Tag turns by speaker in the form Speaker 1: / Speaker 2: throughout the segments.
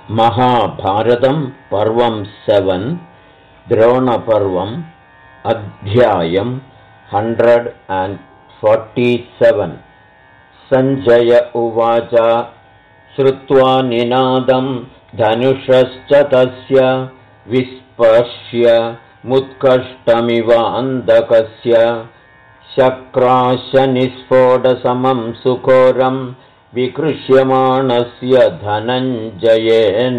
Speaker 1: महाभारतं पर्वं 7 द्रोणपर्वम् अध्यायं 147 सञ्जय उवाच श्रुत्वा निनादं धनुषश्च तस्य विस्पश्य मुत्कष्टमिवान्धकस्य शक्राशनिस्फोटसमं सुघोरं विकृष्यमाणस्य धनञ्जयेन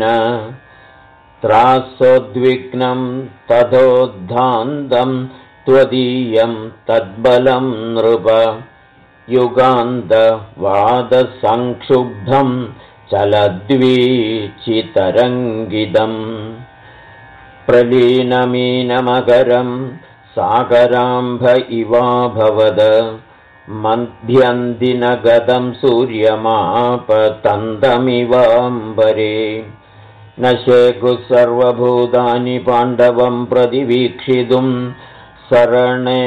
Speaker 1: त्रासोद्विग्नं तथोद्धान्तं त्वदीयं तद्बलं नृप युगान्तवादसंक्षुब्धं चलद्वीचितरङ्गितम् प्रलीनमीनमकरं सागराम्भ इवाभवद मध्यन्दिनगतं सूर्यमापतन्तमिवाम्बरे न शेकुः सर्वभूतानि पाण्डवं प्रतिवीक्षितुं सरणे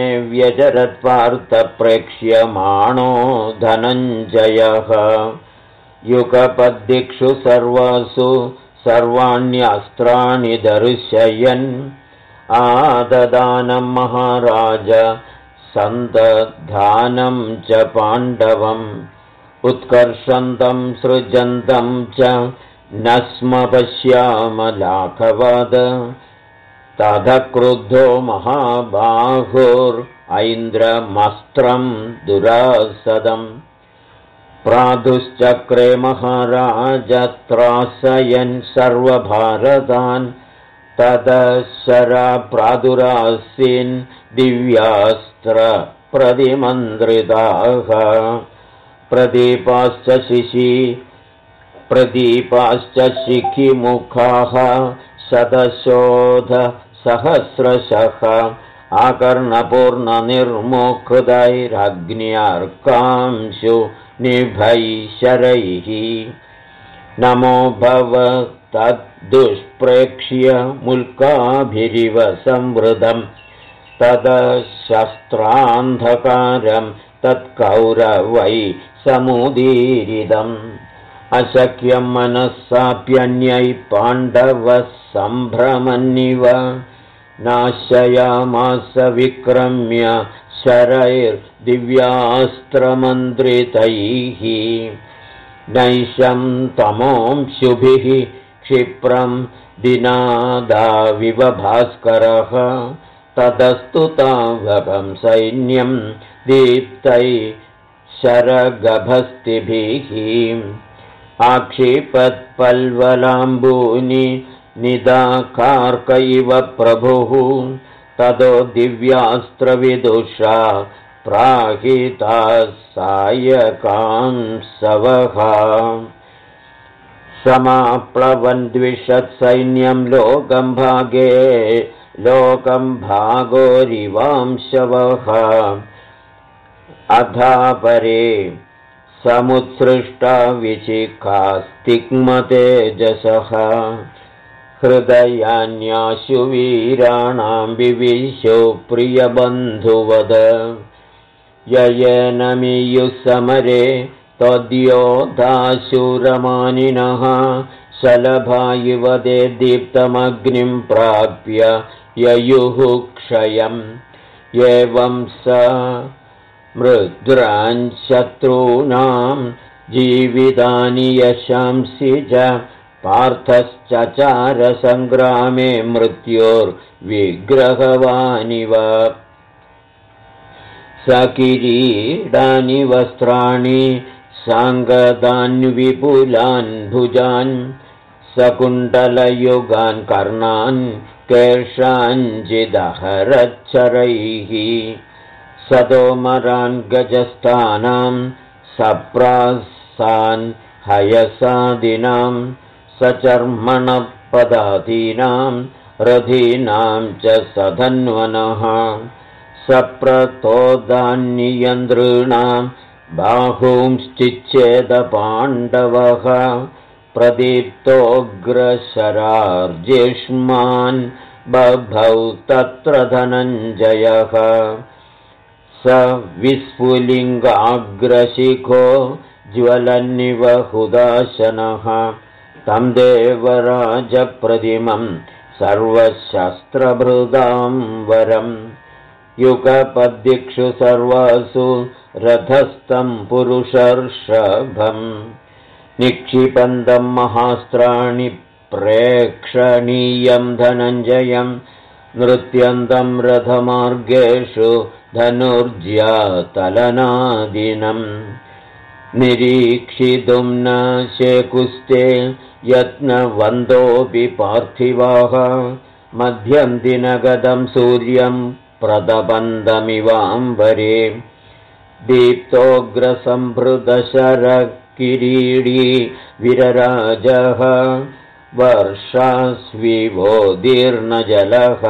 Speaker 1: व्यचरत्पार्थप्रेक्ष्यमाणो धनञ्जयः युगपद्दिक्षु सर्वासु सर्वाण्यस्त्राणि दर्शयन् आददानं महाराज सन्दधानं च पाण्डवम् उत्कर्षन्तं सृजन्तं च न स्म पश्यामलाघवाद ततः क्रुद्धो महाबाहुर्ऐन्द्रमस्त्रं दुरासदम् प्रादुश्चक्रे महाराज त्रासयन् सर्वभारतान् ततः दिव्यास्त्र प्रतिमन्त्रिताः प्रदीपाश्च शिखिमुखाः शतशोध सहस्रशः आकर्णपूर्णनिर्मुकृतैरग्न्यार्कांशु निभैशरैः नमो भव तद्दुष्प्रेक्ष्य मुल्काभिरिव संवृतं ततः शस्त्रान्धकारं तत्कौरवै समुदीरितम् अशक्यं मनस्साप्यन्यै पाण्डवः सम्भ्रमन्निव नाशयामास विक्रम्य शरैर्दिव्यास्त्रमन्त्रितैः नैशं तमोंशुभिः क्षिप्रं दिनादाविव भास्करः ततस्तु तावकं सैन्यं दीप्तै शरगभस्तिभिः आक्षिपत्पल्वलाम्बूनि निदाकार्क इव प्रभुः ततो दिव्यास्त्रविदुषा प्राहिताः सायकांसवः समाप्लवन् द्विषत्सैन्यं लोकं भागोरिवांशवः अधापरे समुत्सृष्टा विचिकास्तिग्मतेजसः हृदयान्याशु वीराणां विविशो प्रियबन्धुवद ययेनमीयुः समरे त्वद्योधाशूरमानिनः शलभा इव ते दीप्तमग्निं प्राप्य ययुः क्षयम् एवं स मृद्राञ्शत्रूणां जीवितानि यशांसि च पार्थश्चचारसङ्ग्रामे मृत्योर्विग्रहवानिव सकिरीटानि वस्त्राणि साङ्गदान्विपुलान् भुजान् सकुण्डलयुगान् कर्णान् केशाञ्चिदहरच्छरैः सतोमरान् गजस्थानां सप्रासान् हयसादिनां सचर्मणपदादीनां रथीनां च सधन्वनः सप्रतोदान्यन्द्ॄणां बाहूंश्चिच्छेदपाण्डवः प्रदीप्तोऽग्रशरार्जिष्मान् बभौ तत्र धनञ्जयः स विस्फुलिङ्गाग्रशिखो ज्वलन्निव हुदाशनः तं देवराजप्रतिमं सर्वशस्त्रभृदां वरम् युगपद्दिक्षु सर्वासु रथस्थं पुरुषर्षभम् निक्षिपन्तं महास्त्राणि प्रेक्षणीयं धनञ्जयं नृत्यन्तं रथमार्गेषु धनुर्ज्यातलनादिनम् निरीक्षितुं न शेकुस्ते यत्नवन्तोऽपि पार्थिवाः मध्यं दिनगतं सूर्यं प्रतपन्तमिवाम्बरे दीप्तोग्रसम्भृतशरकिरीडी विरराजः वर्षास्विवोदीर्णजलः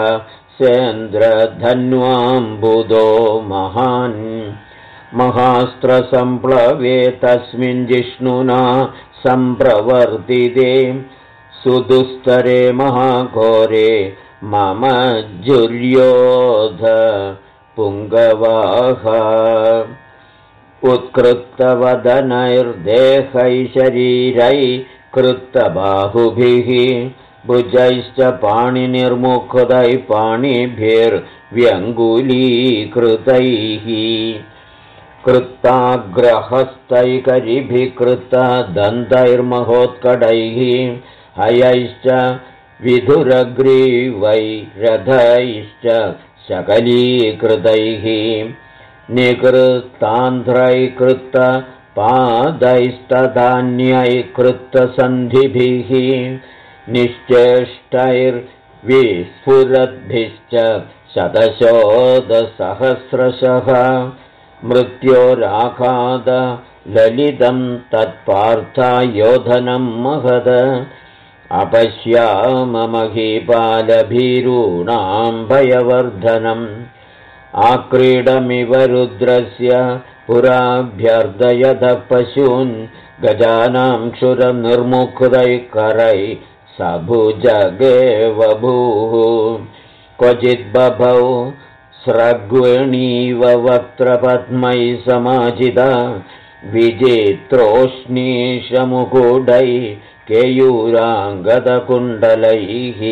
Speaker 1: सेन्द्रधन्वाम्बुदो महान् महास्त्रसम्प्लवे तस्मिन् जिष्णुना सम्प्रवर्तिते सुदुस्तरे महाघोरे मम जुर्योध पुङ्गवाः उत्कृतवदनैर्देहैः शरीरैः कृतबाहुभिः भुजैश्च पाणिनिर्मुखदैः पाणिभिर्व्यङ्गुलीकृतैः कृताग्रहस्तैकरिभिः कृतदन्तैर्महोत्कटैः हयैश्च विधुरग्रीवैरथैश्च शकलीकृतैः निकृतान्ध्रैकृतपादैस्तदान्यैकृतसन्धिभिः निश्चेष्टैर्विस्फुरद्भिश्च शतशोधसहस्रशः मृत्योराघातललितं तत्पार्थायोधनं महद अपश्याममहीपालभीरूणां भयवर्धनम् आक्रीडमिव रुद्रस्य पुराभ्यर्दयतः पशून् गजानां क्षुरनिर्मुक्तैकरैः सभुजगेव भूः क्वचिद्बभौ स्रग्विणीव वक्त्रपद्मैः समाजिता विचित्रोष्णीशमुकुटैः केयूराङ्गदकुण्डलैः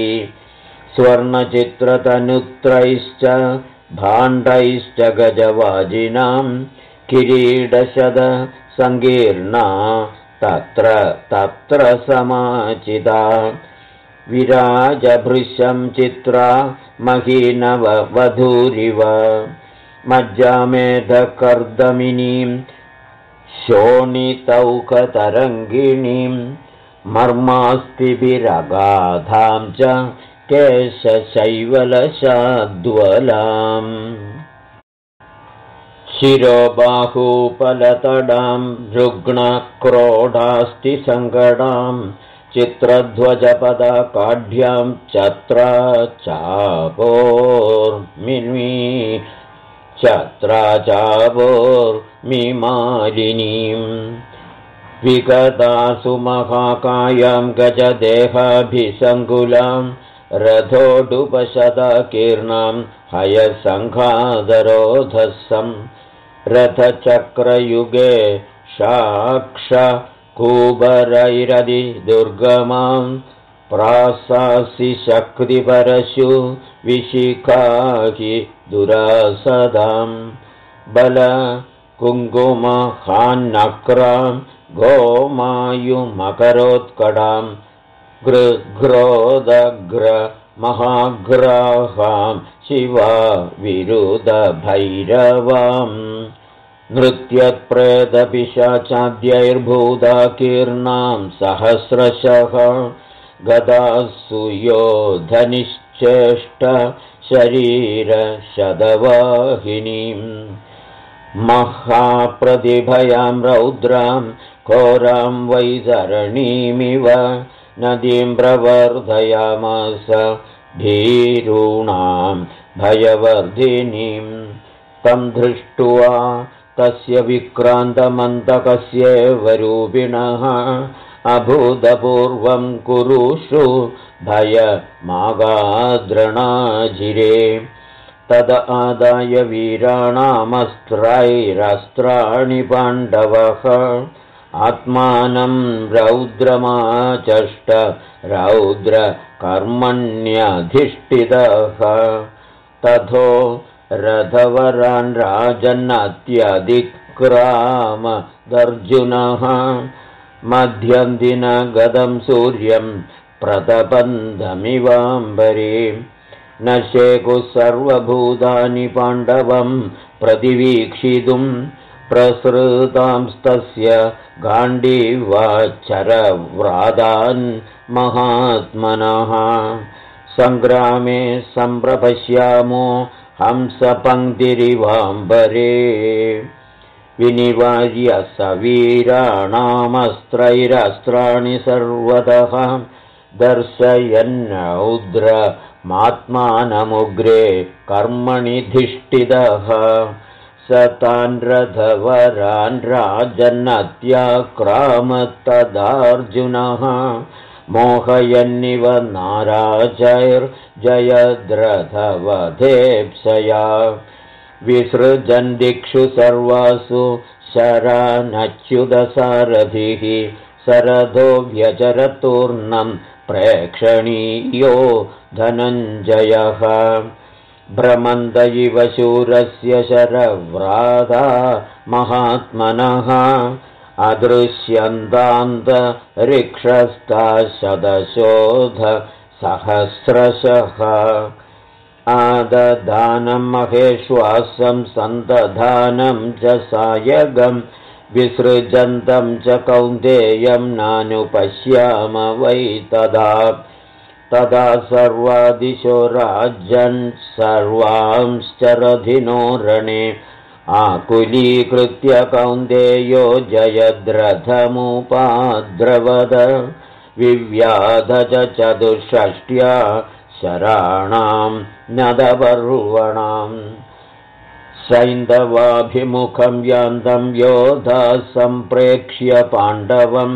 Speaker 1: स्वर्णचित्रतनुत्रैश्च भाण्डैश्च गजवाजिनां किरीटशद सङ्कीर्णा तत्र समाचिता विराजभृशं चित्रा महीनवधूरिव मज्जामेधकर्दमिनीं शोणितौकतरङ्गिणीं मर्मास्तिभिरगाधां च केशशैवलशाद्वलाम् शिरोबाहूपलतडां रुग्णक्रोडास्तिसङ्कटां चित्रध्वजपदाकाढ्यां चत्राचापोर्मिमालिनीं विगतासु महाकायां गजदेहाभिसङ्कुलां रथोडुपशतकीर्णां हयसङ्घादरोधसं रथचक्रयुगे शाक्षकूबरैरदि दुर्गमां प्रासासि शक्तिपरशु विशिखाहि दुरासदां बलकुङ्कुमहान्नक्रां गोमायुमकरोत्कटां गृघ्रोदग्रमहाग्राहां शिवा विरुधभैरवाम् नृत्यत्प्रेतपिशाचाद्यैर्भूताकीर्णां सहस्रशः गदासु योधनिश्चेष्ट शरीरशतवाहिनीं महाप्रतिभयां रौद्रां घोरां वैतरणीमिव नदीं प्रवर्धयामास भीरूणां भयवर्धिनीं तं दृष्ट्वा तस्य विक्रान्तमन्तकस्येव रूपिणः अभूतपूर्वं कुरुषु भयमागाद्रणाजिरे तद आदाय वीराणामस्त्रैरस्त्राणि पाण्डवः आत्मानं रौद्रमाचष्ट रौद्रकर्मण्यधिष्ठितः तथो रथवरान् राजन्नत्यधिक्रामदर्जुनः मध्यन्दिनगतं सूर्यं प्रतपन्तमिवाम्बरे न शेकुः सर्वभूतानि पाण्डवं प्रतिवीक्षितुं प्रसृतांस्तस्य गाण्डीवाचरव्रातान् महात्मनः सङ्ग्रामे सम्प्रपश्यामो हंसपङ्क्तिरिवाम्बरे विनिवार्य सवीराणामस्त्रैरस्त्राणि सर्वतः दर्शयन्नौद्रमात्मानमुग्रे कर्मणि धिष्ठितः स तान् रथवरान् राजन्नत्याक्रामत्तदार्जुनः मोहयन्निव नाराजैर्जयद्रथवधेप्सया विसृजन् दिक्षु सर्वासु शरानच्युतसारथिः सरथो व्यचरतूर्णं प्रेक्षणीयो धनञ्जयः भ्रमन्त इव शूरस्य शरव्राता महात्मनः अदृश्यन्तान्तरिक्षस्ता शतशोध सहस्रशः आददानं महेश्वासं सन्दधानं च सायगं विसृजन्तं च कौन्तेयं नानुपश्याम वै तदा सर्वादिशो राज्यन् सर्वांश्च रथिनो रणे आकुलीकृत्य कौन्तेयो जयद्रथमुपाद्रवद विव्याध च चतुष्षष्ट्या शराणां नदपर्वणाम् सैन्धवाभिमुखं यान्तं योधा सम्प्रेक्ष्य पाण्डवं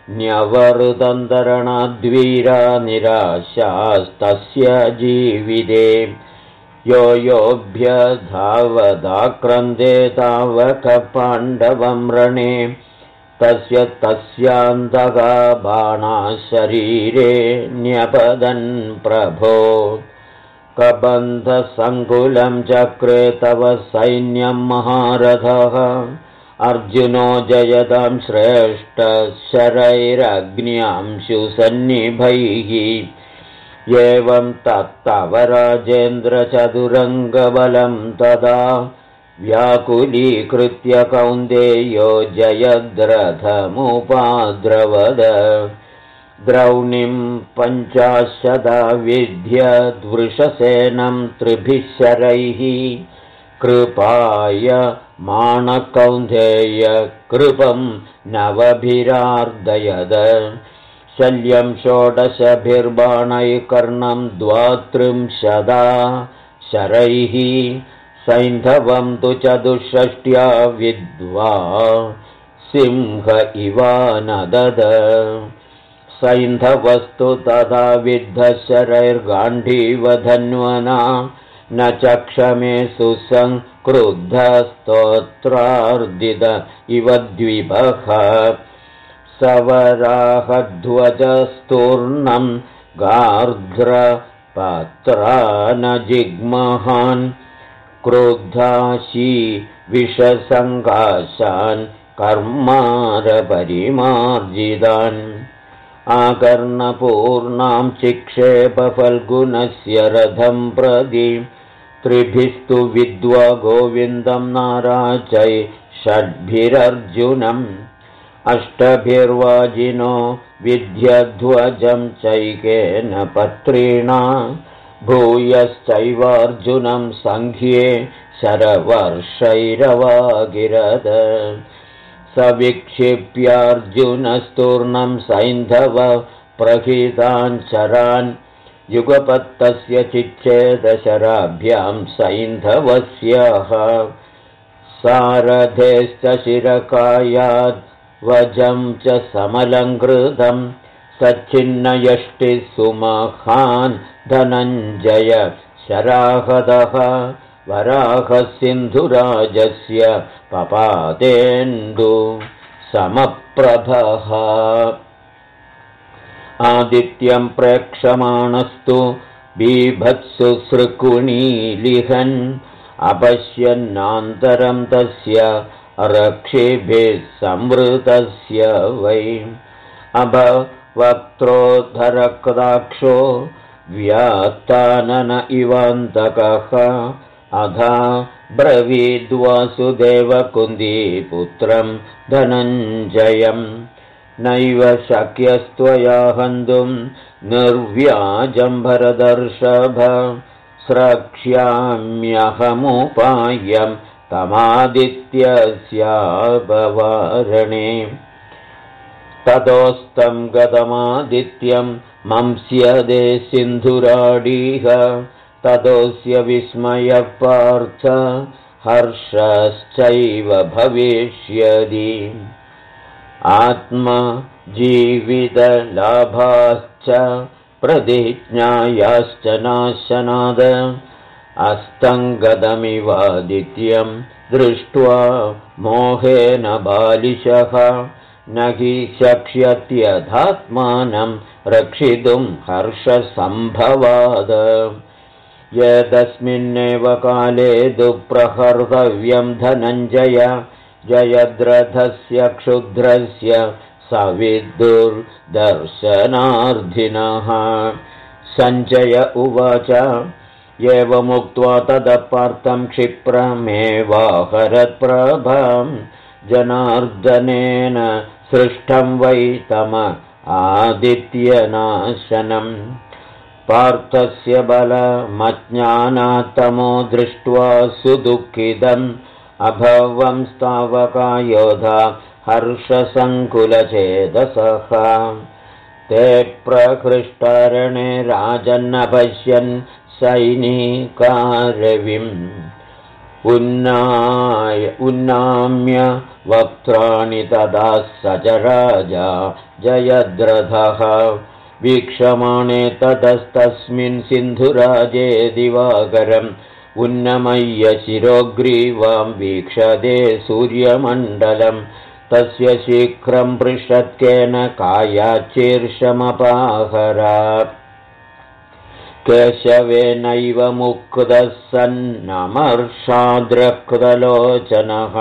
Speaker 1: न्यवरुदन्तरणाद्वीरा निराशास्तस्य जीविते योऽभ्यधावदाक्रन्दे तावक पाण्डवं रणे तस्यान्तका बाणाः शरीरे न्यपदन् प्रभो कबन्धसङ्कुलं चक्रे तव सैन्यं महारथः अर्जुनो जयतां श्रेष्ठ शरैरग्न्यांशुसन्निभैः एवं तत्तव राजेन्द्र चतुरङ्गबलं तदा व्याकुलीकृत्य कौन्तेयो जयद्रथमुपाद्रवद द्रौणीं पञ्चाशदाविध्य वृषसेनं त्रिभिः शरैः कृपाय माणकौन्तेय कृपं नवभिरार्दयद शल्यं षोडशभिर्बाणैः कर्णं द्वात्रिंशदा शरैः सैन्धवं तु चतुष्षष्ट्या विद्वा सिंह इवानदद सैन्धवस्तु तथा विद्धशरैर्गाण्डीवधन्वना न चक्षमे सुसङ्क्रुद्धस्तोत्रार्दित इव द्विपः सवराहध्वजस्तूर्णं गार्ध्रपत्रानजिग्महान् क्रुद्धाशी विषसङ्काशान् कर्मारपरिमार्जितान् आकर्णपूर्णां चिक्षेपफल्गुनस्य रथं प्रति त्रिभिस्तु विद्वा गोविन्दं नाराचै षड्भिरर्जुनम् अष्टभिर्वाजिनो विद्यध्वजं चैकेन पत्रिणा भूयश्चैवार्जुनं सङ्ख्ये शरवर्षैरवागिरद स विक्षिप्यार्जुनस्तूर्णं सैन्धव प्रहितान् शरान् युगपत्तस्य चिच्छेदशराभ्यां सैन्धवस्यः सारथेश्च शिरकायाद् वजं च समलङ्कृतं सच्छिन्नयष्टिः सुमहान् धनञ्जय शराहतः वराहसिन्धुराजस्य पपातेन्दु समप्रभः आदित्यं प्रेक्षमाणस्तु बीभत्सु सृकुणीलिहन् अपश्यन्नान्तरं तस्य रक्षिभिः संवृतस्य वै अभवक्त्रोद्धरक्ताक्षो व्यात्तानन इवान्तकः अधा ब्रवीद्वासुदेवकुन्दीपुत्रं धनञ्जयम् नैव शक्यस्त्वया हन्तुं निर्व्याजं भरदर्षभ स्रक्ष्याम्यहमुपायं तमादित्यस्यापवारणे ततोस्तं गतमादित्यं मंस्यदे सिन्धुराडीह ततोऽस्य विस्मयः पार्थ हर्षश्चैव भविष्यति आत्मजीवितलाभाश्च प्रतिज्ञायाश्च नाशनाद अस्तङ्गतमिवादित्यं दृष्ट्वा मोहेन बालिशः न हि शक्ष्यत्यथात्मानं रक्षितुं हर्षसम्भवाद यदस्मिन्नेव काले दुःप्रहर्तव्यं धनञ्जय जयद्रथस्य क्षुद्रस्य सविदुर्दर्शनार्थिनः सञ्जय उवाच एवमुक्त्वा तदपार्थं क्षिप्रमेवाहरत्प्रभां जनार्दनेन सृष्टं वै तम आदित्यनाशनम् पार्थस्य बलमज्ञानात्तमो दृष्ट्वा सुदुःखितम् अभवंस्तावकायोधा हर्षसङ्कुलचेतसः ते प्रकृष्टरणे राजन्नपश्यन् सैनिकारविम् उन्नाम्य वक्त्राणि तदा स च राजा जयद्रथः वीक्षमाणे ततस्तस्मिन् सिन्धुराजे दिवाकरम् उन्नमय्य शिरोग्रीवां वीक्षते सूर्यमण्डलं तस्य शीघ्रं पृषत्केन कायाच्शीर्षमपाहरात् केशवेनैव मुक्तः सन्नमर्षाद्रक्तलोचनः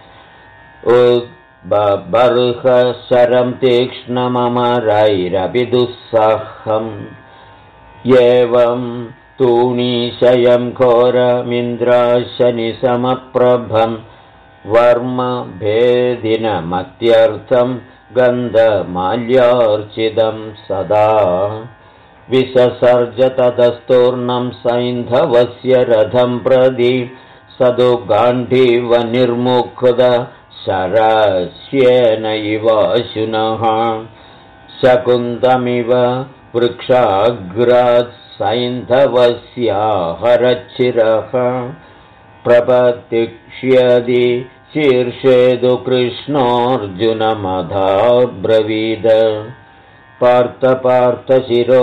Speaker 1: उद्बर्हशरं तीक्ष्णममरैरपि दुःसहम् एवं तूणीशयं घोरमिन्द्राशनिसमप्रभं वर्मभेदिनमत्यर्थं गन्धमाल्यार्चितं सदा विससर्ज ततस्तूर्णं सैन्धवस्य रथं प्रति सदु गाण्डीवनिर्मुक्त शरस्येनैवाशुनः शकुन्तमिव वृक्षाग्रात् सैन्धवस्याहरच्छिरः प्रपतिक्ष्यति शीर्षेदु कृष्णोऽर्जुनमधाब्रवीद पार्थ शिरो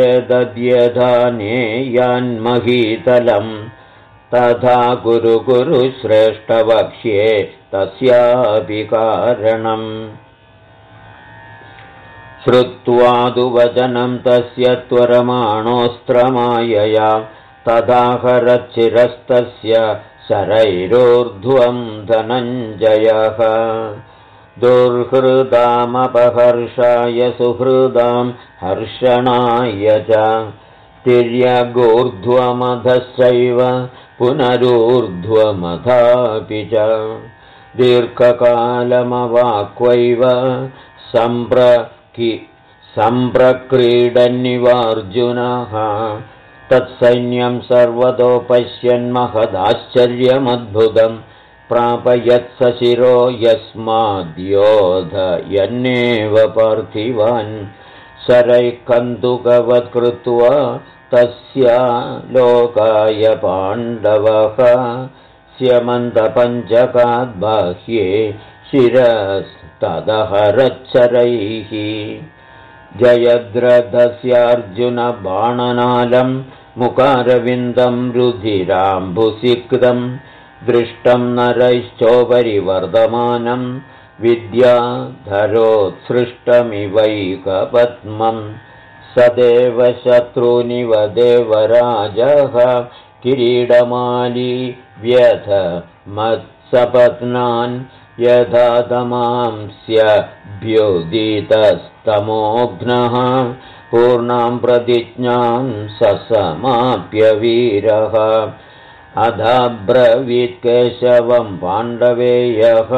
Speaker 1: ह्यदद्यधानेयान्महीतलं तथा कुरु श्रेष्ठवक्ष्ये तस्यापि कारणम् श्रुत्वादुवचनं तस्य त्वरमाणोऽस्त्रमायया तदाहरच्चिरस्तस्य शरैरोर्ध्वं धनञ्जयः दुर्हृदामपहर्षाय सुहृदां हर्षणाय च तिर्यगूर्ध्वमधश्चैव पुनरूर्ध्वमधापि च दीर्घकालमवाक्वैव सम्प्रक्रीडन्निवार्जुनः तत्सैन्यं सर्वतो पश्यन्महदाश्चर्यमद्भुतं प्रापयत्स शिरो यस्माद्योधयन्नेव पार्थिवान् शरैः कृत्वा तस्या लोकाय पाण्डवः स्यमन्तपञ्चकाद्बाह्ये शिरस्तदहरच्छरैः जयद्रथस्यार्जुनबाणनालं मुकारविन्दं रुधिराम्बुसिक्तं दृष्टं नरैश्चोपरिवर्धमानं विद्याधरोत्सृष्टमिवैकपद्मं सदेव शत्रूनिव देवराजः किरीडमाली व्यथ मत्सपत्नान् यथा तमांस्यभ्युदितस्तमोघ्नः पूर्णां प्रतिज्ञां ससमाप्य वीरः अधाब्रवीत् केशवं पाण्डवेयः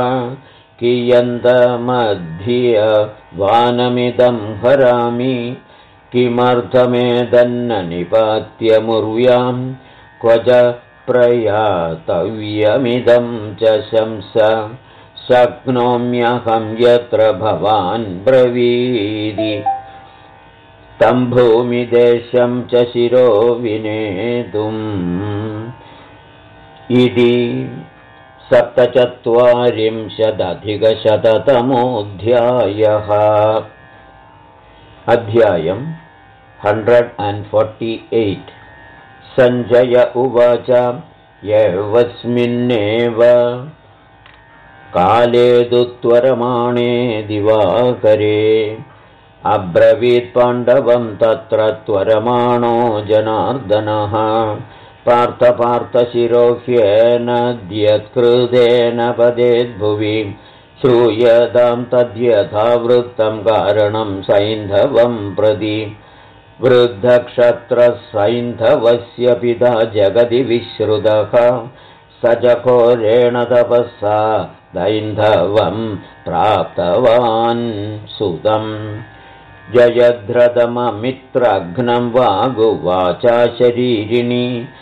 Speaker 1: कियन्तमध्यवानमिदं हरामि किमर्थमेदन्न निपात्यमुर्व्यां क्व च प्रयातव्यमिदं च शंस शक्नोम्यहं यत्र भवान् ब्रवीति तं भूमिदेशं च शिरो विनेतुम् इति 47अधिकशततमोऽध्यायः। अध्यायम् 148। सञ्जय उवाच यस्मिन्नेव काले दुत्वरमाणे दिवाकरे अब्रवीत् पाण्डवं तत्र त्वरमाणो जनार्दनः पार्थशिरोह्येन द्यत्कृतेन पदेद्भुवि श्रूयतां तद्यथावृत्तं कारणं सैन्धवं प्रति वृद्धक्षत्रसैन्धवस्य पिता जगति विश्रुतः स च घोरेण तपसा दैन्धवं प्राप्तवान् सुतम् जयद्रथममित्रघ्नं वागुवाचा शरीरिणी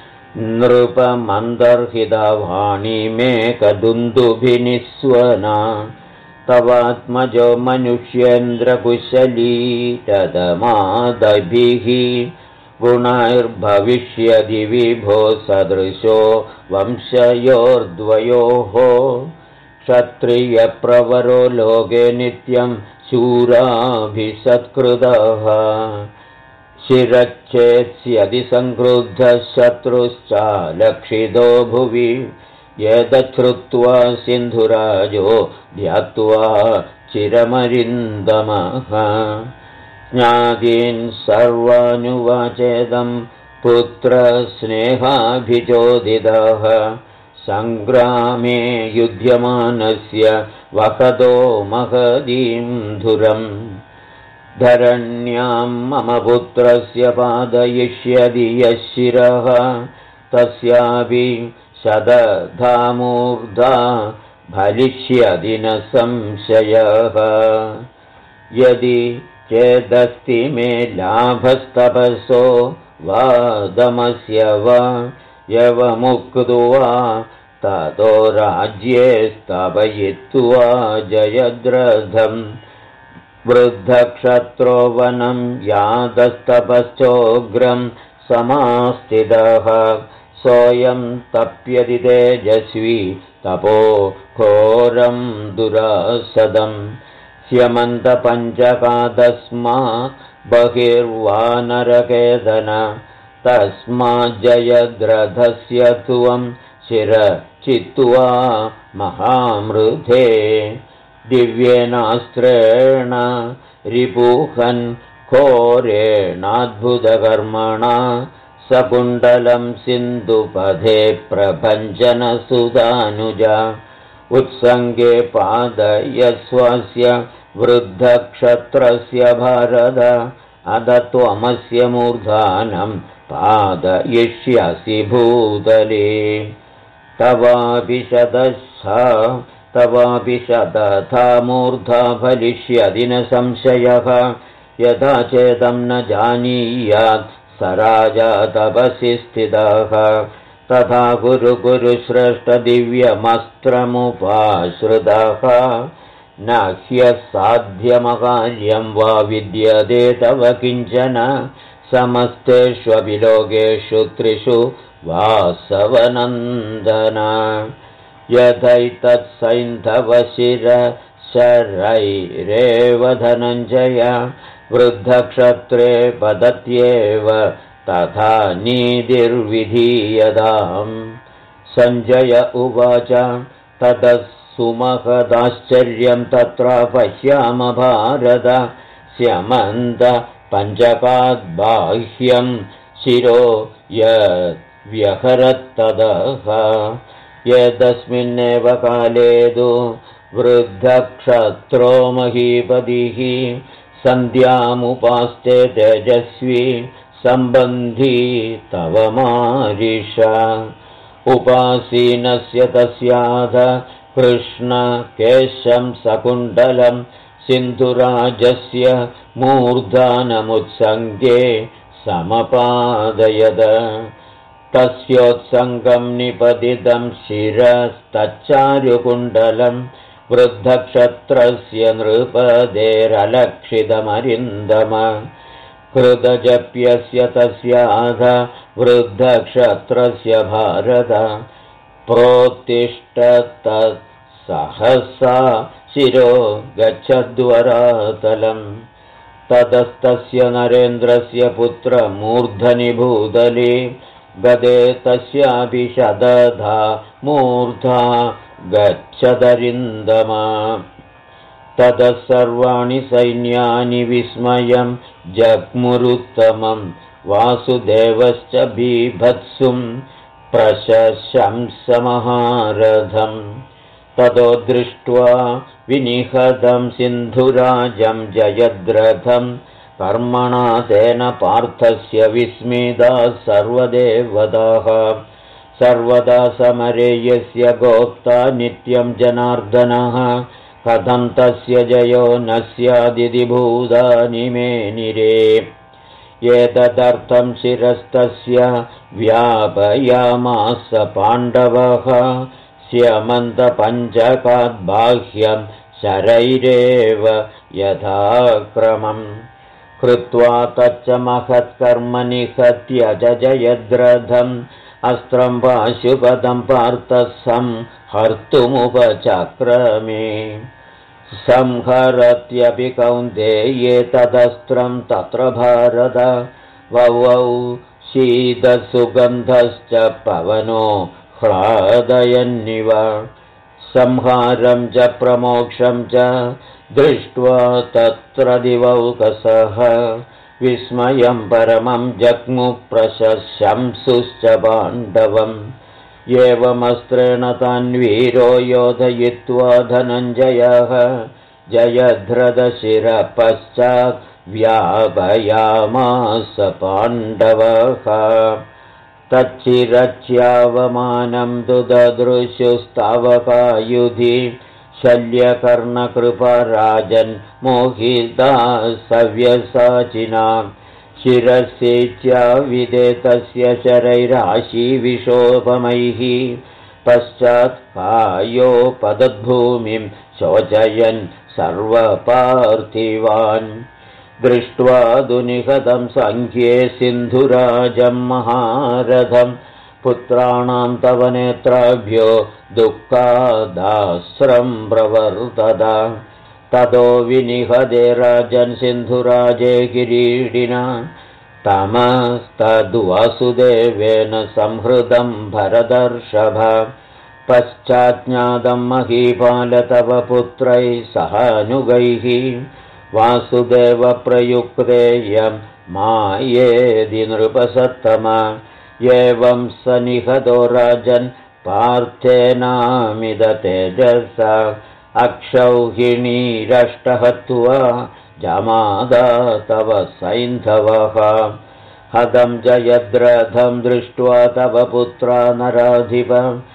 Speaker 1: नृपमन्तर्हितवाणी मेकदुन्दुभिनिस्वना तवात्मजो मनुष्येन्द्रकुशली तदमादभिः गुणैर्भविष्यति विभो सदृशो वंशयोर्द्वयोः क्षत्रियप्रवरो लोके नित्यं शूराभिसत्कृतः शिरच्छेत्स्यति संक्रुद्धः शत्रुश्चालक्षितो भुवि यदश्रुत्वा सिन्धुराजो ध्यात्वा चिरमरिन्दमः ज्ञातीन् सर्वानुवाचेदं पुत्रस्नेहाभिचोदितः सङ्ग्रामे युध्यमानस्य वहतो महदीं धुरम् धरण्यां मम पुत्रस्य पादयिष्यति यः शिरः तस्यापि शतधामूर्धा भलिष्यति न संशयः यदि चेदस्ति मे लाभस्तपसो वादमस्य वा यवमुक्त्वा ततो राज्ये स्थापयित्वा जयद्रथम् वृद्धक्षत्रो वनं यादस्तपश्चोग्रं समास्थितः सोऽयं तप्यति तेजस्वी तपो घोरं दुरासदम् स्यमन्तपञ्चकादस्मा बहिर्वानरकेतन तस्माज्जयद्रथस्य त्वं शिरचित्वा महामृधे दिव्येनास्त्रेण रिपुहन् घोरेणाद्भुतकर्मणा सकुण्डलं सिन्धुपथे प्रभञ्जनसुधानुजा उत्सङ्गे पादयस्वस्य वृद्धक्षत्रस्य भारत अद त्वमस्य मूर्धानं पादयिष्यसि भूतले तवापि शतथा मूर्धा फलिष्यति न संशयः यथा चेदं न जानीयात् स राजा तपसि स्थितः तथा कुरु श्रेष्ठ दिव्यमस्त्रमुपाश्रितः न ह्यसाध्यमकार्यं वा विद्यते तव किञ्चन समस्तेष्वपि लोकेषु त्रिषु वासवनन्दन यथैतत्सैन्धवशिरशरैरेव धनञ्जय वृद्धक्षत्रे पतत्येव तथा नीतिर्विधीयताम् सञ्जय उवाच ततः सुमहदाश्चर्यं तत्र पश्याम भारत स्यमन्त पञ्चकाद्बाह्यं शिरो यद्व्यहरत्तदः यदस्मिन्नेव काले तु वृद्धक्षत्रो महीपतिः सन्ध्यामुपास्ते तेजस्वी सम्बन्धी तव मारिष उपासीनस्य तस्याथ कृष्णकेशं सकुण्डलं सिन्धुराजस्य मूर्धानमुत्सङ्गे समपादयद तस्योत्सङ्गं निपतितं शिरस्तच्चारुकुण्डलं वृद्धक्षत्रस्य नृपदेरलक्षितमरिन्दम कृतजप्यस्य तस्याध वृद्धक्षत्रस्य भारत प्रोत्तिष्ठतत्सहसा शिरो गच्छद्वरातलं ततस्तस्य नरेन्द्रस्य पुत्रमूर्धनि भूतले गदे तस्यापि शतधा मूर्धा गच्छदरिन्दमा ततः सर्वाणि सैन्यानि विस्मयं जग्मुरुत्तमं वासुदेवश्च बीभत्सुं प्रशशंसमहारथम् ततो दृष्ट्वा विनिहतं सिन्धुराजं जयद्रथं कर्मणा तेन पार्थस्य विस्मिताः सर्वदेवताः सर्वदा समरे यस्य गोप्ता नित्यं जनार्दनः कथं तस्य जयो न स्यादिति भूतानि मे निरे एतदर्थं शिरस्तस्य व्यापयामास पाण्डवः स्यमन्तपञ्चकाद्बाह्यं शरैरेव यथाक्रमं कृत्वा तच्च महत्कर्म निहत्य जयद्रथम् अस्त्रं पाशुपदं पार्थः संहर्तुमुपचक्रमे संहरत्यपि कौन्तेये तदस्त्रं तत्र भारत ववौ शीतसुगन्धश्च पवनो ह्लादयन्निव संहारं च प्रमोक्षं च दृष्ट्वा तत्र दिवौकसः विस्मयं परमं जग्मुप्रशशंसुश्च पाण्डवम् एवमस्त्रेण तान्वीरो योधयित्वा धनञ्जयः जयद्रथशिरपश्चात् व्यापयामास पाण्डवः तच्चिरच्यावमानं तु ददृशुस्तावकायुधि शल्यकर्णकृपराजन् मोहिता सव्यसाचिना शिरस्येत्याविदे तस्य शरैराशीविशोपमैः पश्चात् कायोपदद्भूमिं शोचयन् सर्वपार्थिवान् दृष्ट्वा दुनिहतं सङ्ख्ये सिन्धुराजं महारथं पुत्राणां तव नेत्राभ्यो दुःखादास्रं प्रवर्तत ततो विनिहते राजन् सिन्धुराजे किरीटिना तमस्तद्वासुदेवेन संहृतं भरतर्षभ पश्चाज्ञातं महीपाल तव पुत्रैः सहानुगैः वासुदेवप्रयुक्तेयं मायेदि नृपसत्तम एवं स निहतो राजन् पार्थेनामिदतेजसा अक्षौहिणीरष्टहत्वा जमादा तव सैन्धवः हतं जयद्रथं दृष्ट्वा तव पुत्रा नराधिप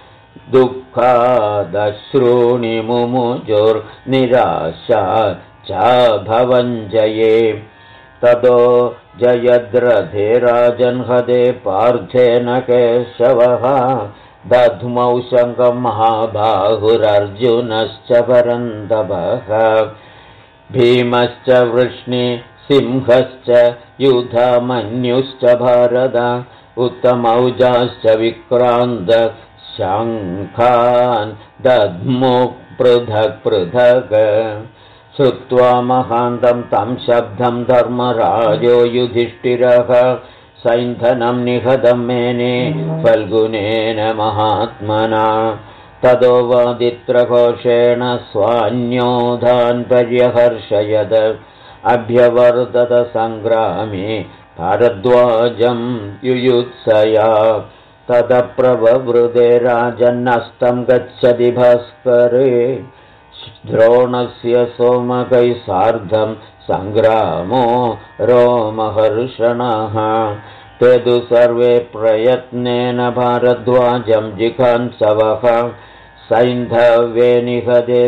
Speaker 1: दुःखादश्रूणि मुमुजुर्निराशा च भवञ्जये ततो जयद्रथे राजन्हदे पार्थेन केशवः दध्मौ शङ्खं महाबाहुरर्जुनश्च परन्तपः भीमश्च वृष्णिसिंहश्च युधमन्युश्च भारत उत्तमौजाश्च विक्रान्त शङ्खान् दध्मुः पृथक् पृथक् श्रुत्वा महान्तं तं शब्दं धर्मराजो युधिष्ठिरः सैन्धनं निहतं मेने फल्गुनेन महात्मना ततो वादित्रघोषेण स्वान्योधान् पर्यहर्षयद अभ्यवर्तत सङ्ग्रामे भारद्वाजं युयुत्सया ततप्रववृदे राजन्नस्तं गच्छति भास्करे द्रोणस्य सोमकैः सार्धं सङ्ग्रामो रोमहर्षणः ते तु सर्वे प्रयत्नेन भारद्वाजं जिघांसवः सैन्धव्ये निहते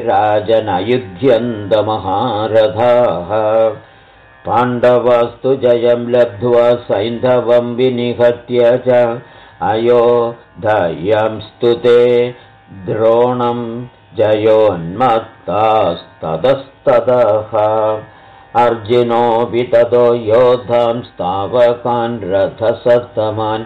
Speaker 1: राजनयुध्यन्तमहारथाः पाण्डवास्तु जयं लब्ध्वा सैन्धवं विनिहत्य च अयोधयंस्तु ते द्रोणं जयोन्मत्तास्ततस्ततः अर्जुनोऽपि ततो योद्धां स्थावकान् रथसत्तमान्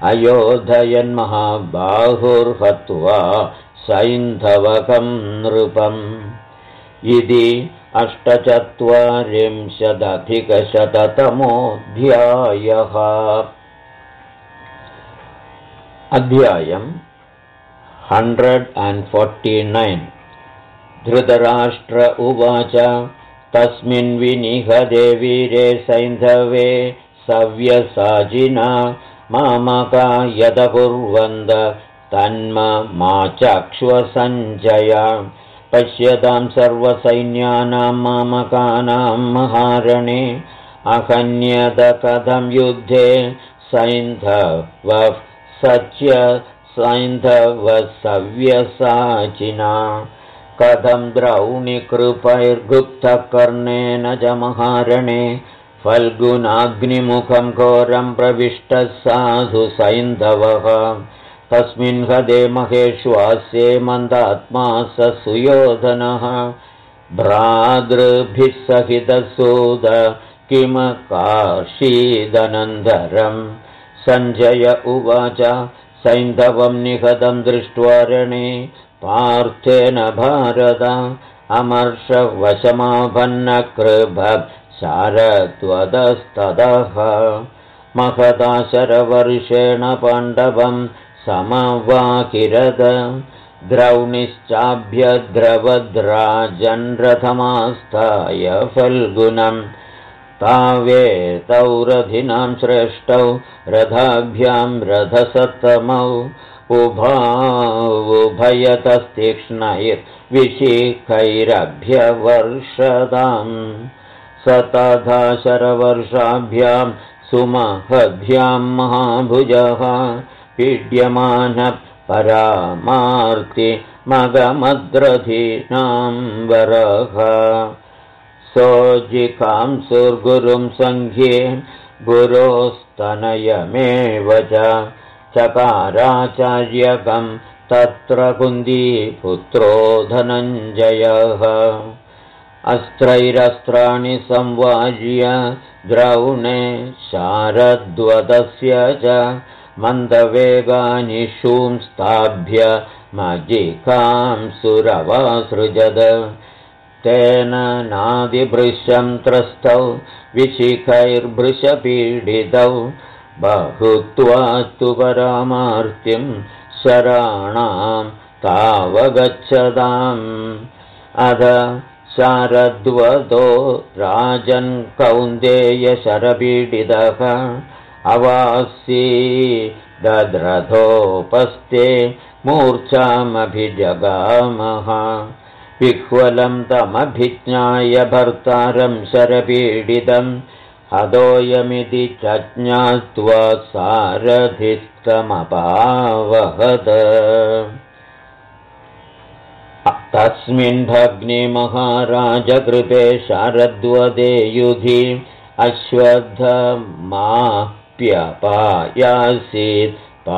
Speaker 1: अयोधयन्महाबाहुर्हत्वा सैन्धवकं नृपम् इति 840-तमोऽध्यायः। अध्यायम् 149। धृतराष्ट्र उवाच तस्मिन् विनिहते वीरे सैन्धवे सव्यसाचिना मामका यदकुर्वन्त तन्ममाचक्ष्वसञ्जय पश्यतां सर्वसैन्यानां मामकानां महारणे अहन्यत कथं युद्धे सैन्धवः सव्यसाचिना कथं द्रौणिकृपैर्गुप्तकर्णेन च महारणे फल्गुनाग्निमुखं घोरं प्रविष्टः साधु सैन्धवः तस्मिन् हदे महेश्वास्ये मन्दात्मा स सुयोधनः भ्रातृभिः सहितसूद किमकाशीदनन्तरं सञ्जय उवाच सैन्धवं निहतं दृष्ट्वा रणे पार्थेन भारत अमर्षवशमापन्नकृभः शारद्वदस्ततः महता शरवर्षेण पाण्डवं समवाकिरद द्रौणिश्चाभ्यद्रवद्राजन्रथमास्थाय फल्गुनं तावेतौ रथिनां श्रेष्ठौ रथाभ्यां रथसत्तमौ उभावुभयतस्तीक्ष्णैर्विशिखैरभ्यवर्षताम् स तथा शरवर्षाभ्यां सुमहद्भ्यां महाभुजः पीड्यमानः परामार्ति मगमद्रथीनां वरः सोजिकां सुर्गुरुं सङ्घ्ये गुरोस्तनयमेव च चकाराचार्यकं तत्र कुन्दीपुत्रो धनञ्जयः अस्त्रैरस्त्राणि संवाज्य द्रौणे शारद्वदस्य च मन्दवेगानि शूंस्ताभ्य मजिकां सुरवासृजद तेन नादिभृशं त्रस्तौ विशिखैर्भृशपीडितौ बहुत्वास्तु परामार्तिं शराणां तावगच्छताम् अध शारद्वदो राजन् कौन्तेयशरपीडितः अवासी दद्रथोपस्थे मूर्च्छामभिजगामः विह्वलं तमभिज्ञाय भर्तारं शरपीडितं हतोऽयमिति च ज्ञात्वा सारथिस्तमपावहत तस्मिन् भग्निमहाराजकृते शारद्वदे युधि अश्वत्थमाप्यपायासीत्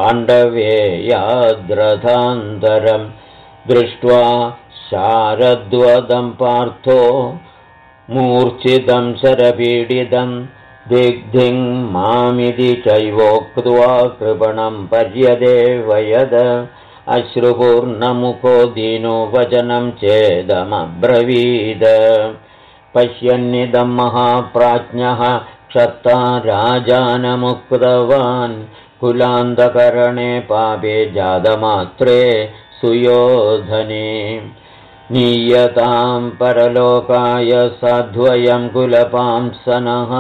Speaker 1: पाण्डवेयाद्रथान्तरं दृष्ट्वा शारद्वदं पार्थो मूर्छितं शरपीडितं दिग्धिं मामिति चैवोक्त्वा कृपणं पर्यदेवयद अश्रुपूर्णमुखो दीनो वचनं चेदमब्रवीद पश्यन्निदं महाप्राज्ञः क्षत्ता राजानमुक्तवान् कुलान्तकरणे पापे जातमात्रे सुयोधने नीयतां परलोकाय साध्वयं कुलपांसनः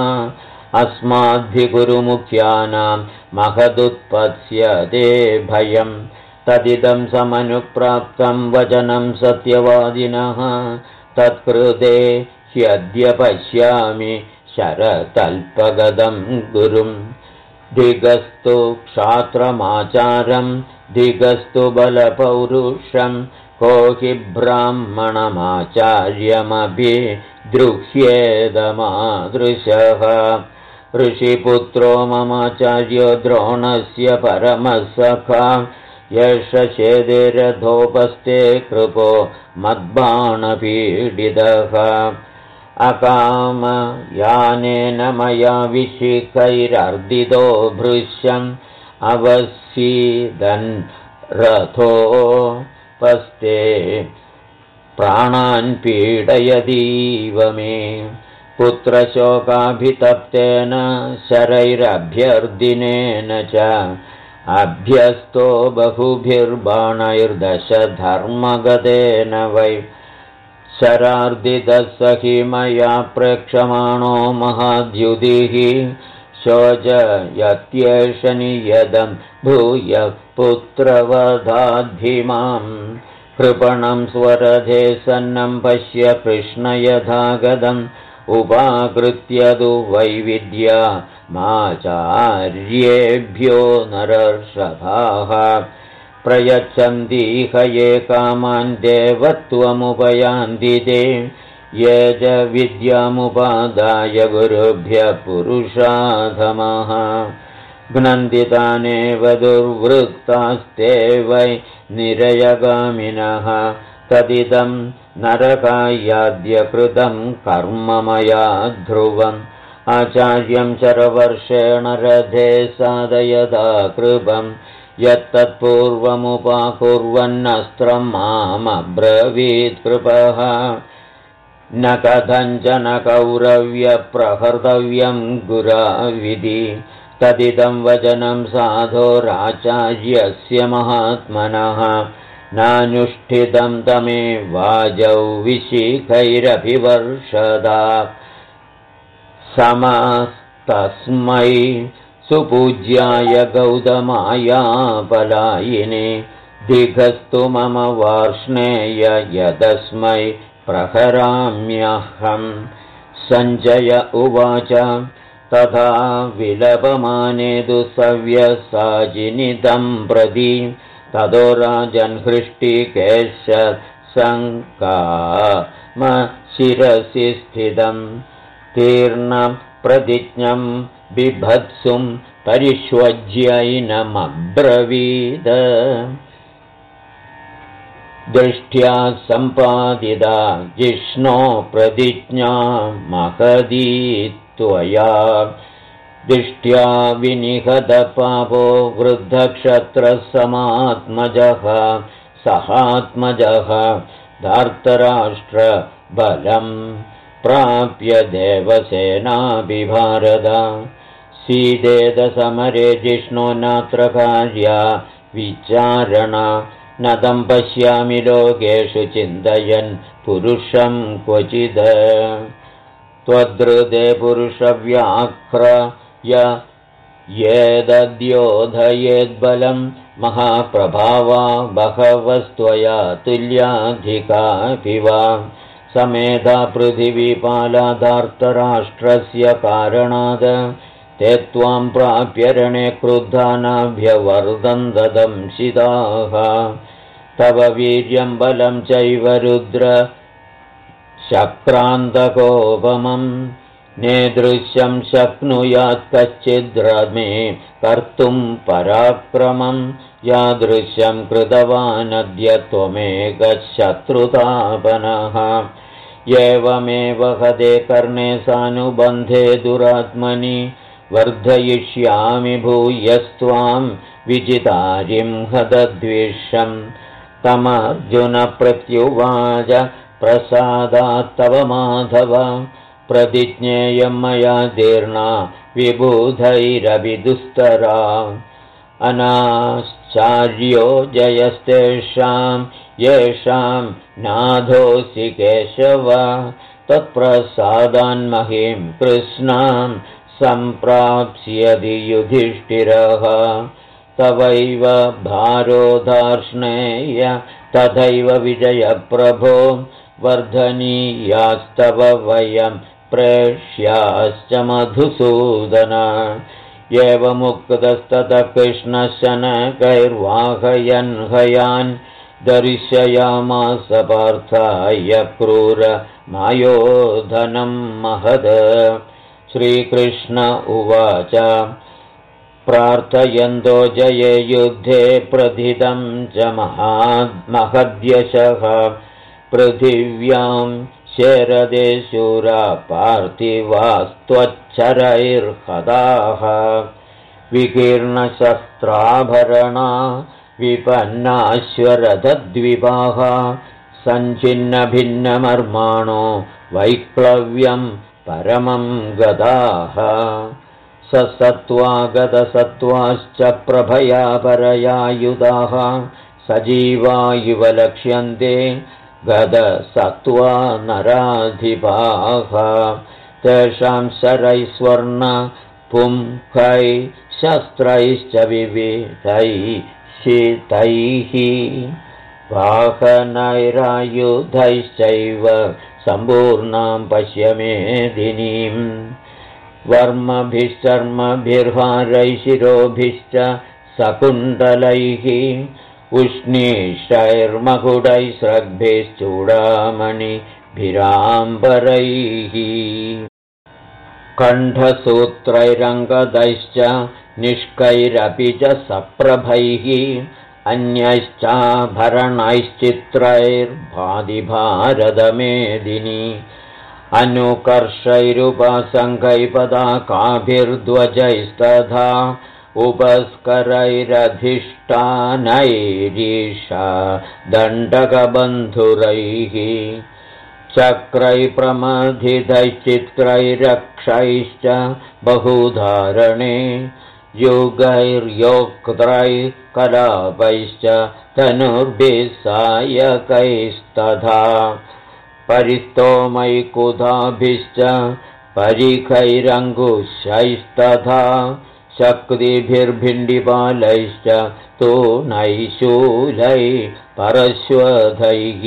Speaker 1: अस्माद्भिगुरुमुख्यानां महदुत्पत्स्यते भयम् तदिदं समनुप्राप्तं वचनं सत्यवादिनः तत्कृते ह्यद्य पश्यामि शरतल्पगदं गुरुं दिगस्तु क्षात्रमाचारं दिगस्तु बलपौरुषं को हि ब्राह्मणमाचार्यमभिद्रुह्येदमादृशः ऋषिपुत्रो ममाचार्यो द्रोणस्य परमः सखा यशेदेरथोपस्थे कृपो मद्बाणपीडितः अकामयानेन मया विशिखैरर्दितो भृश्यम् अवसीदन् रथोपस्थे प्राणान् पीडयतीव मे पुत्रशोकाभितप्तेन शरैरभ्यर्दिनेन च अभ्यस्तो बहुभिर्बाणैर्दशधर्मगतेन वै शरार्दितः सखि मया प्रेक्षमाणो महाद्युतिः शोचयत्येष नियतं भूय पुत्रवधाद्धिमां कृपणं स्वरथे सन्नं पश्य कृष्णयथागतम् उपाकृत्य तु वैविद्या माचार्येभ्यो नरर्षभाः प्रयच्छन्तीह ये कामान् देवत्वमुपयान्ति ते ये च विद्यामुपादाय गुरुभ्यः पुरुषाधमः घ्नन्ति तानेव दुर्वृत्तास्ते वै निरयगामिनः तदिदं नरकायाद्य कृतं कर्म मया ध्रुवम् आचार्यं शरवर्षेण रथे साधयदा कृपम् यत्तत्पूर्वमुपाकुर्वन्नस्त्रं मामब्रवीत् कृपः न कथञ्चन कौरव्यप्रहर्तव्यं गुराविधि तदिदं वचनं साधोराचार्यस्य महात्मनः नानुष्ठितं तमे वाजौ विशिखैरभिवर्षदा समस्तस्मै सुपूज्याय गौतमायापलायिने दिघस्तु मम वार्ष्णेय यदस्मै प्रहराम्यहम् सञ्जय उवाच तथा विलपमाने तु सव्यसाचिनिदं प्रति ततो राजन् हृष्टिकेशसङ्कामशिरसि स्थितं तीर्णप्रतिज्ञं बिभत्सुं परिष्वज्यैनमब्रवीद दृष्ट्या सम्पादिता जिष्णो प्रतिज्ञा महदी त्वया दृष्ट्या विनिहतपापो वृद्धक्षत्रसमात्मजः सहात्मजः धार्तराष्ट्रबलं प्राप्य देवसेनाभिभारत सीदेदसमरे जिष्णो नात्र कार्या विचारणा न तं पश्यामि लोकेषु चिन्तयन् पुरुषं क्वचिद त्वदृते पुरुषव्याघ्रय येदद्योधयेद्बलं महाप्रभावा बहवस्त्वया तुल्याधिकापि वा समेधा पृथिवीपालाधार्तराष्ट्रस्य कारणात् ते त्वां प्राप्य रणे क्रुद्धानाभ्यवर्धन्ददंशिताः तव वीर्यं बलं चैव रुद्र शक्रान्तकोपमं नेदृश्यं शक्नुयात् कश्चिद्रमे कर्तुं पराक्रमं यादृश्यं कृतवानद्य त्वमेकः शत्रुतापनः एवमेव हते कर्णे सानुबन्धे दुरात्मनि वर्धयिष्यामि भूयस्त्वां विजितारिं हतद्वेषं तमर्जुनप्रत्युवाच प्रसादात्तव माधव प्रतिज्ञेयं मया दीर्णा विबुधैरभिदुस्तरा अनाश्च चार्यो जयस्तेषां येषां नाथोऽसि केशव तत्प्रसादान्महीं कृष्णां सम्प्राप्स्यति युधिष्ठिरः तवैव भारोधार्ष्णेय तथैव विजयप्रभो वर्धनीयास्तव वयं प्रेष्याश्च मधुसूदन एवमुक्तस्ततः कृष्णशनकैर्वाहयन् हयान् दर्शयामास पार्थाय क्रूरमायोधनं महद श्रीकृष्ण उवाच प्रार्थयन्तो जये युद्धे प्रथितं च महद्यशः पृथिव्यां शेरदे शूरा पार्थिवास्त्वच्छरैर्हताः विकीर्णशस्त्राभरणा विपन्नाश्वरथद्विपाः सञ्छिन्नभिन्नमर्माणो वैक्लव्यं परमं गताः सत्त्वागतसत्त्वाश्च प्रभया परया युधाः सजीवा इव लक्ष्यन्ते गतसत्त्वा नराधिपाः तेषां शरैः स्वर्ण पुंखैः शस्त्रैश्च विविधैः शीतैः वाहनैरायुधैश्चैव सम्पूर्णां पश्य मेदिनीम् वर्मभिश्चर्मभिर्हारैः शिरोभिश्च सकुण्डलैः उष्णीषैर्मकुटैः स्रग्भिश्चूडामणिभिराम्बरैः कण्ठसूत्रैरङ्गदैश्च निष्कैरपि च सप्रभैः अन्यश्चाभरणैश्चित्रैर्भादिभारतमेदिनी अनुकर्षैरुपसङ्गैपदाकाभिर्ध्वजैस्तथा उपस्करैरधिष्ठानैरीशा दण्डकबन्धुरैः चक्रैप्रमथितैश्चित्रैरक्षैश्च बहुधारणे युगैर्योक्त्रैः कलापैश्च धनुर्भिः सायकैस्तथा परिस्तोमैकुधाभिश्च परिखैरङ्कुशैस्तथा शक्तिभिर्भिण्डिपालैश्च तूणैशूलैः परश्वधैः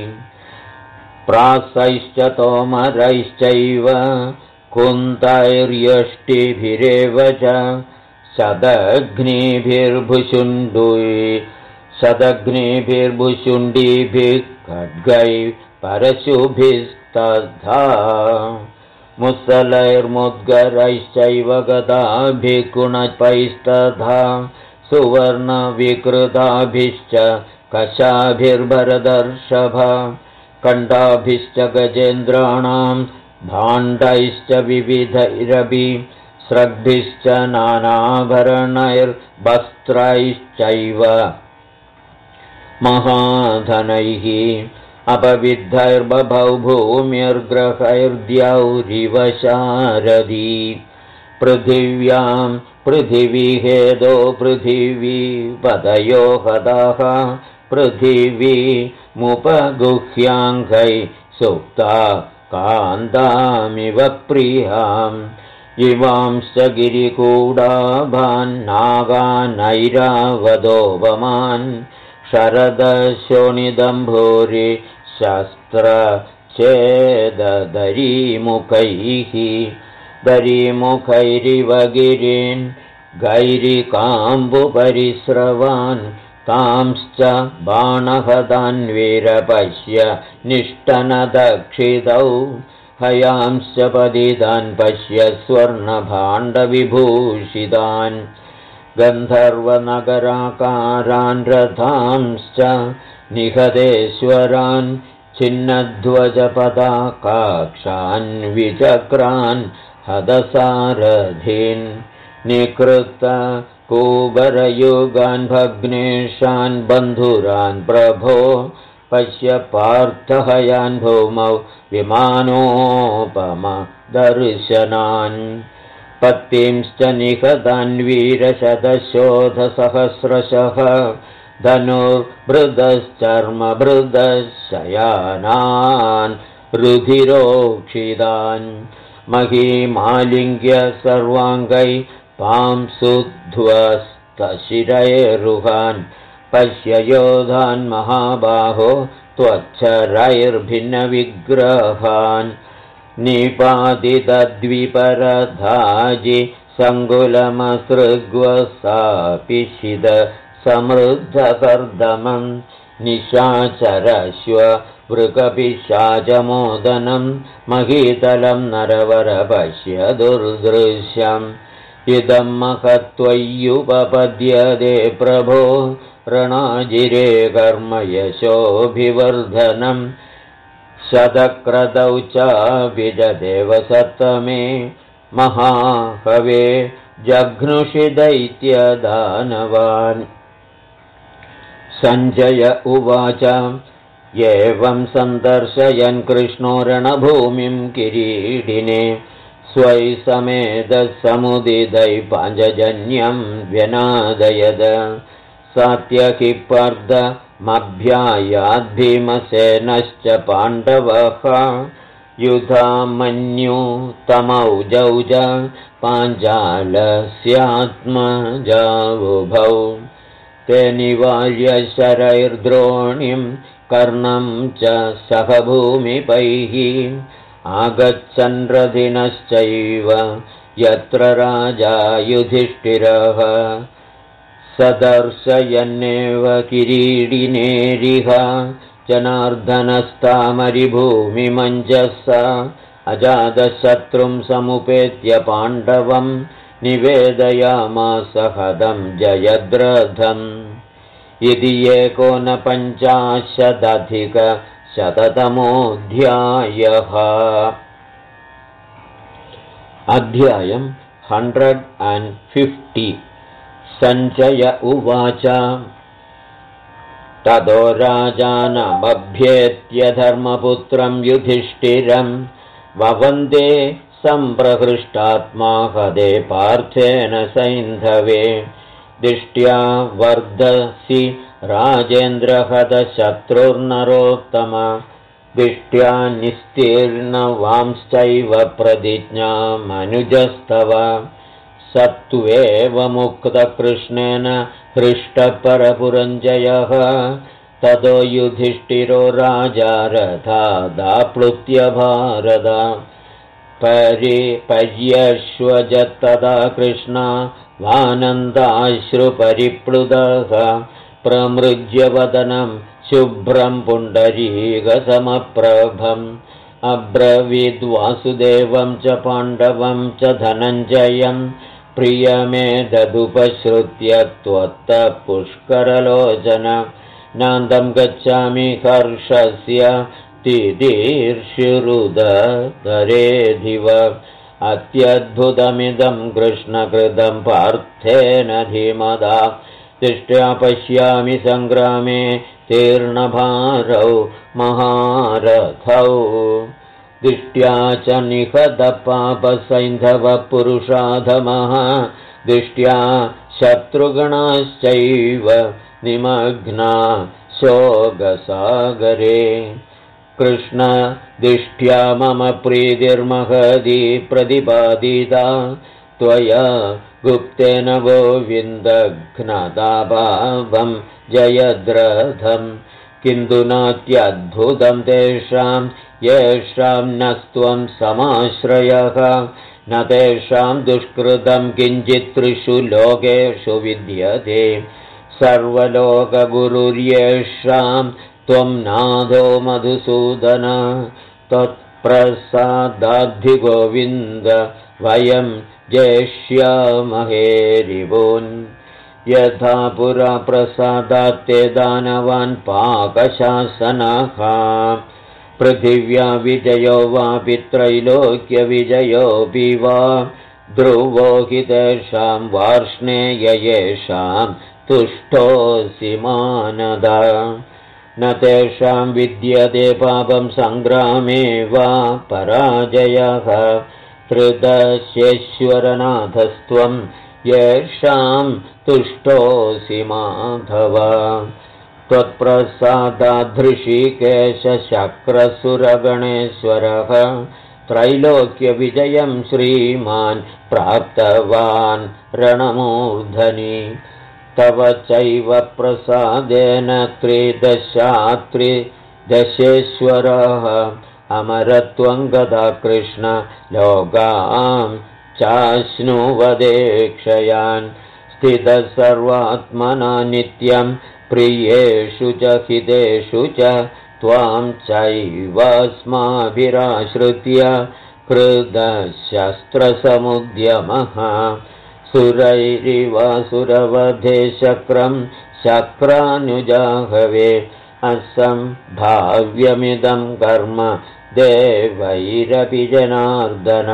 Speaker 1: प्रासैश्च तोमरैश्चैव कुन्तैर्यष्टिभिरेव च शतघ्निभिर्भुशुण्डीभिः खड्गैः परशुभिस्तथा मुसलैर्मुद्गरैश्चैव गदाभिकुणपैस्तथा सुवर्णविकृताभिश्च कशाभिर्भरदर्षभ कण्ठाभिश्च गजेन्द्राणां भाण्डैश्च विविधैरपि स्रग्भिश्च नानाभरणैर्वस्त्रैश्चैव महाधनैः अपविद्धैर्बभौ भूम्यर्ग्रहैर्द्यौरिव शारदी पृथिव्यां पृथिवीहेदो पृथिवीपतयो हताः पृथिवीमुपगुह्याङ्गैः सुप्ता कान्तामिव प्रियाम् इवांश्च गिरिकूडाभान्नागानैरावदोपमान् शरदशोणिदम्भूरि शस्त्रच्छेददरीमुखैः दरीमुखैरिव गिरीन् गैरिकाम्बुपरिस्रवान् तांश्च बाणहतान्वीरपश्य निष्टनदक्षितौ हयांश्च पतितान् पश्य स्वर्णभाण्डविभूषितान् गन्धर्वनगराकारान् रथांश्च निहतेश्वरान् छिन्नध्वजपदाकाक्षान् विचक्रान् हदसारथीन् निकृतकूबरयुगान् भग्नेशान् बन्धुरान् प्रभो पश्य पार्थहयान् भूमौ विमानोपमदर्शनान् पत्तिंश्च निहतान्वीरशतशोधसहस्रशः धनुर्भृदश्चर्मभृदशयानान् रुधिरोक्षितान् महीमालिङ्ग्य सर्वाङ्गै पांसुध्वस्तशिरैरुहान् पश्य योधान् महाबाहो त्वच्छरैर्भिन्नविग्रहान् निपातितद्विपरधाजि सङ्कुलमसृग्वसापिशिद समृद्धकर्दमं निशाचरश्व वृकपिशाचमोदनं महीतलं नरवर पश्य दुर्दृश्यम् इदं महत्त्वय्युपपद्यते प्रभो रणाजिरे कर्म यशोऽभिवर्धनम् शतक्रतौ च विजदेव सत्तमे महाकवे जघ्नुषि दैत्यदानवान् सञ्जय उवाच एवं सन्दर्शयन् कृष्णो रणभूमिं किरीटिने स्वै समेतः समुदितै पाञ्चजन्यं व्यनादयद सात्यकिपर्दमभ्यायाद्भीमसेनश्च पाण्डवः युधामन्युतमौजौ च पाञ्चालस्यात्मजावुभौ ते निवार्य शरैर्द्रोणिं कर्णं च सह भूमिपैः आगच्छन् रथिनश्चैव यत्र राजा युधिष्ठिरः सदर्शयन्नेव किरीटिनेरिह जनार्दनस्तामरिभूमिमञ्जसा अजातशत्रुं समुपेत्य पाण्डवं निवेदयामास हदं जयद्रथम् इति 1950 अध्यायम् 150 सञ्जय उवाच ततो राजानमभ्येत्य धर्मपुत्रं युधिष्ठिरं ववन्दे सम्प्रहृष्टात्मा हदे पार्थेन सैन्धवे दिष्ट्या वर्धसि राजेन्द्रहतशत्रुर्नरोत्तम दिष्ट्या निस्तीर्णवांश्चैव प्रतिज्ञामनुजस्तव सत्त्वेव मुक्तकृष्णेन हृष्टपरपुरञ्जयः ततो युधिष्ठिरो राजा रथादाप्लुत्य भारत पर्यश्वजत्तदा कृष्णा वानन्दाश्रुपरिप्लुतः प्रमृज्यवदनं शुभ्रं पुण्डरीकसमप्रभम् अब्रवीद्वासुदेवं च पाण्डवं च धनञ्जयं प्रियमेतदुपश्रुत्य त्वत्तः पुष्करलोचन नान्दं गच्छामि हर्षस्य तिदीर्षुरुदरेधिव अत्यद्भुतमिदं कृष्णकृतं पार्थेन धीमदा दृष्ट्या पश्यामि सङ्ग्रामे तीर्णभारौ महारथौ दृष्ट्या च निहतपापसैन्धवपुरुषाधमः दृष्ट्या शत्रुगणाश्चैव निमग्ना शोकसागरे कृष्ण दृष्ट्या मम प्रीतिर्महती प्रतिपादिता त्वया गुप्तेन गोविन्दघ्नताभावं जयद्रथं किन्तु नात्यद्भुतं तेषां येषां नस्त्वं समाश्रयः न तेषां दुष्कृतं किञ्चित् त्रिषु लोकेषु विद्यते सर्वलोकगुरुर्येषां त्वं नाथो मधुसूदन त्वत्प्रसादाद्धिगोविन्द वयं जेष्यामहे रिपून् यथा पुरा प्रसादात्ते दानवान् पाकशासनः पृथिव्या विजयो वापि त्रैलोक्यविजयोऽपि वा ध्रुवो हि तेषां वार्ष्णेय येषां तुष्टोऽसि मानद न तेषां विद्यते पापं सङ्ग्रामे वा पराजयः त्रिदशेश्वरनाथस्त्वं येषां तुष्टोऽसि माधव त्वत्प्रसादाधृषिकेशशक्रसुरगणेश्वरः त्रैलोक्यविजयं श्रीमान् प्राप्तवान् रणमूर्धनि तव चैव प्रसादेन त्रिदशेश्वरः अमरत्वं गदा कृष्ण लोकां चाश्नुवदेक्षयान् स्थितः सर्वात्मना नित्यं प्रियेषु च हितेषु च त्वां चैवास्माभिराश्रित्य कृतशस्त्रसमुद्यमः सुरैरिवासुरवधे शक्रं शक्रानुजाहवे असम्भाव्यमिदं कर्म देवैरपि जनार्दन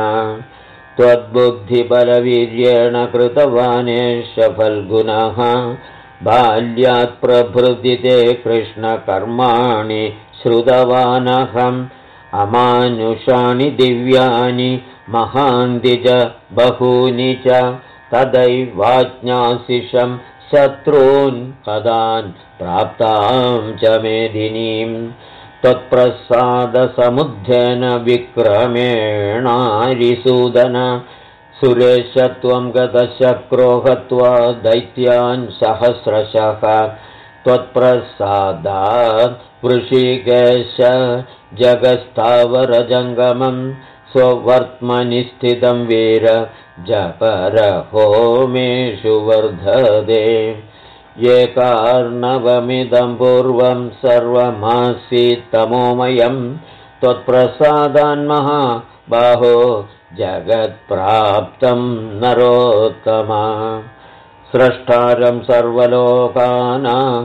Speaker 1: त्वद्बुद्धिबलवीर्येण कृतवानेष फल्गुनः बाल्यात् प्रभृति ते कृष्णकर्माणि श्रुतवानहम् अमानुषाणि दिव्यानि महान्ति च बहूनि च तदैवाज्ञासिषं शत्रून् पदान् प्राप्तां च मेदिनीं त्वत्प्रसादसमुद्धेन विक्रमेणारिसूदन सुरेशत्वं गतशक्रो हत्वा दैत्यान् सहस्रशः त्वत्प्रसादात् वृषिकेश जगत्स्थावरजङ्गमं स्ववर्त्मनि स्थितं वीर जपरहोमेषु वर्धते एकार्णवमिदं पूर्वं सर्वमासीत्तमोमयं त्वत्प्रसादान्महाबाहो जगत्प्राप्तं नरोत्तमा स्रष्टारं सर्वलोकानां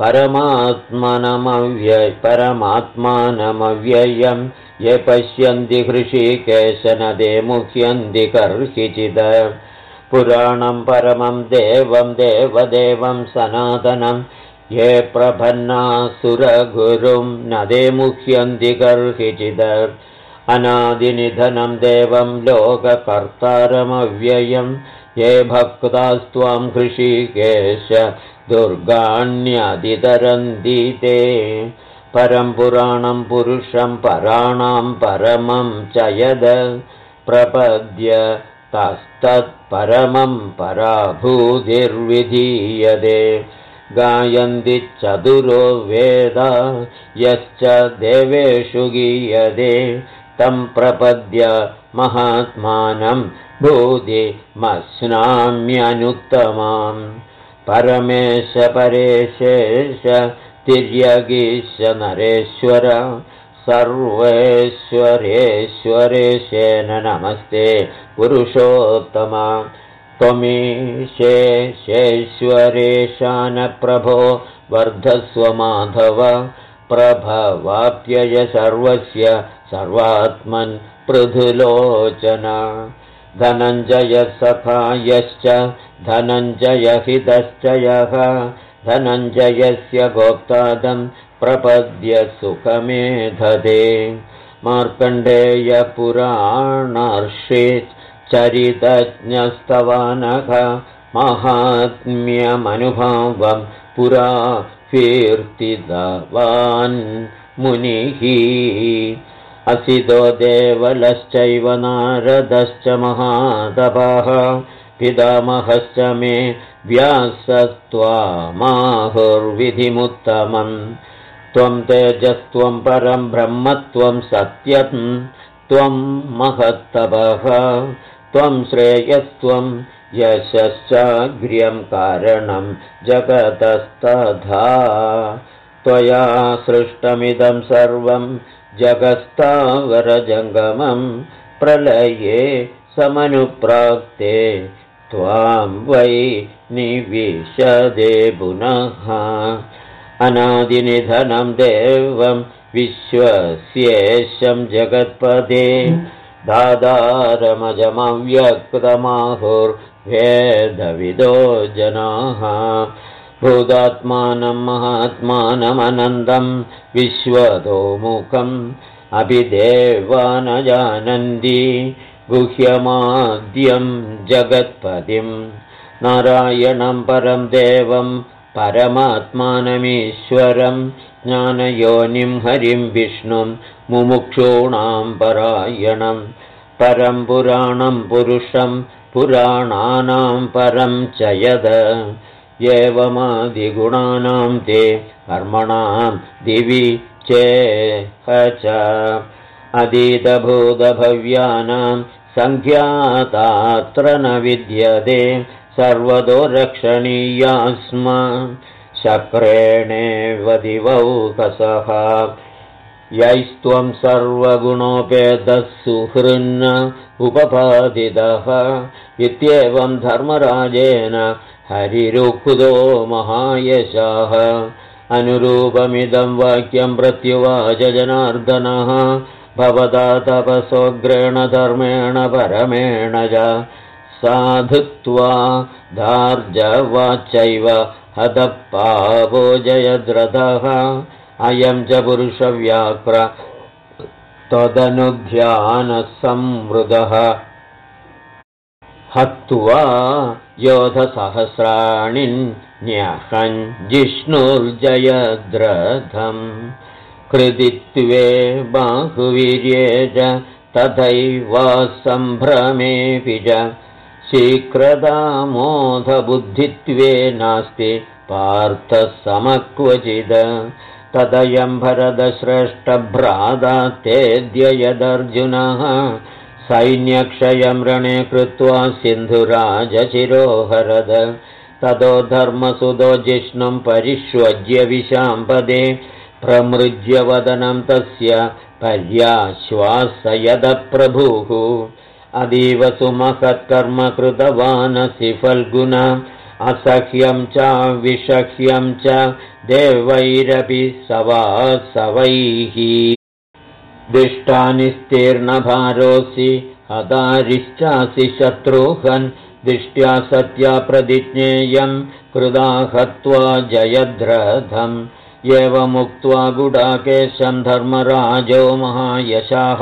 Speaker 1: परमात्मानमव्ययं ये पश्यन्ति हृषीकेशनदे मुह्यन्ति कर्हिचिद पुराणं परमं देवं देवदेवं सनातनं ये प्रपन्नासुरगुरुं नदे मुह्यन्ति कर्हिचिद अनादिनिधनं देवं लोककर्तारमव्ययं ये भक्तास्त्वां हृषीकेश दुर्गाण्यधितरन्ति ते परं पुराणं पुरुषं पराणां परमं च यद प्रपद्य तस्तत्परमं पराभूतिर्विधीयते गायन्ति चतुरो वेदा यश्च देवेषु गीयते तं प्रपद्य महात्मानं भूतिमश्नाम्यनुत्तमाम् परमेश परेशेष तिर्यगीश नरेश्वर सर्वेश्वरेश्वरेशेन नमस्ते पुरुषोत्तमा त्वमीशेश्वरेशान प्रभो वर्धस्व माधव प्रभवाप्यय सर्वस्य सर्वात्मन् पृथुलोचन धनञ्जय सखायश्च धनञ्जयहितश्च यः धनञ्जयस्य गोप्तादं प्रपद्य सुखमेधते मार्कण्डेयपुराणार्षिच्चरितज्ञस्तवानः माहात्म्यमनुभावं पुरा कीर्तितवान् मुनिः असितो देवलश्चैव नारदश्च महातपः पितामहश्च मे व्यासत्वामाहुर्विधिमुत्तमम् त्वं तेजस्त्वं परं ब्रह्मत्वं सत्यं त्वं महत्तपः त्वं श्रेयस्त्वं यशश्चाग्र्यं कारणं जगतस्तथा त्वया सृष्टमिदं सर्वं जगत्स्थावरजङ्गमं प्रलये समनुप्राप्ते त्वां वै निविशदे पुनः अनादिनिधनं देवं विश्वस्येशं जगत्पदे दादारमजमव्यक्तमाहुर्वेदविदो जनाः भूतात्मानं महात्मानमनन्दं विश्वतोमुखम् अभिदेवा न जानन्ति गुह्यमाद्यं जगत्पतिं नारायणं परं देवं परमात्मानमीश्वरं ज्ञानयोनिं हरिं विष्णुं मुमुक्षूणां परायणं परं पुराणं पुरुषं पुराणानां परं च यद एवमादिगुणानां ते कर्मणां दिवि चेह च अधीतभूतभव्यानां सङ्ख्यातात्र न विद्यते सर्वतो रक्षणीया स्म शक्रेणेव दिवौकसः यैस्त्वं सर्वगुणोपेतः सुहृन्न उपपादितः इत्येवं धर्मराजेन हरिरुक्तो महायशः अनुरूपमिदं वाक्यं प्रत्युवाच जनार्दनः भवता तपसोग्रेण धर्मेण परमेण च साधुत्वा धार्जवाचैव हतः पापो जयद्रथः अयं च पुरुषव्याघ्र त्वदनुध्यानसंवृतः हत्वा योधसहस्राणि न्यहं जिष्णुर्जयद्रथं कृतित्वे बाहुवीर्ये च तथैव सम्भ्रमेऽपि च शीघ्रतामोधबुद्धित्वे नास्ति पार्थः समक्वचिद तदयं भरतश्रेष्ठभ्राता तेऽद्य यदर्जुनः सैन्यक्षयं रणे कृत्वा सिन्धुराजशिरोहरद ततो धर्मसुतो जिष्णुं परिष्वज्य विशाम्पदे प्रमृज्य वदनं तस्य पर्याश्वासयदप्रभुः अतीव सुमहत्कर्म कृतवानसि फल्गुन असह्यं च विषह्यं च देवैरपि सवासवैः दिष्टानिस्तीर्णभारोऽसि हतारिश्चासि शत्रुघ्न् दिष्ट्या सत्या प्रतिज्ञेयं कृता हत्वा जयद्रथम् एवमुक्त्वा गुडाकेशं धर्मराजो महायशः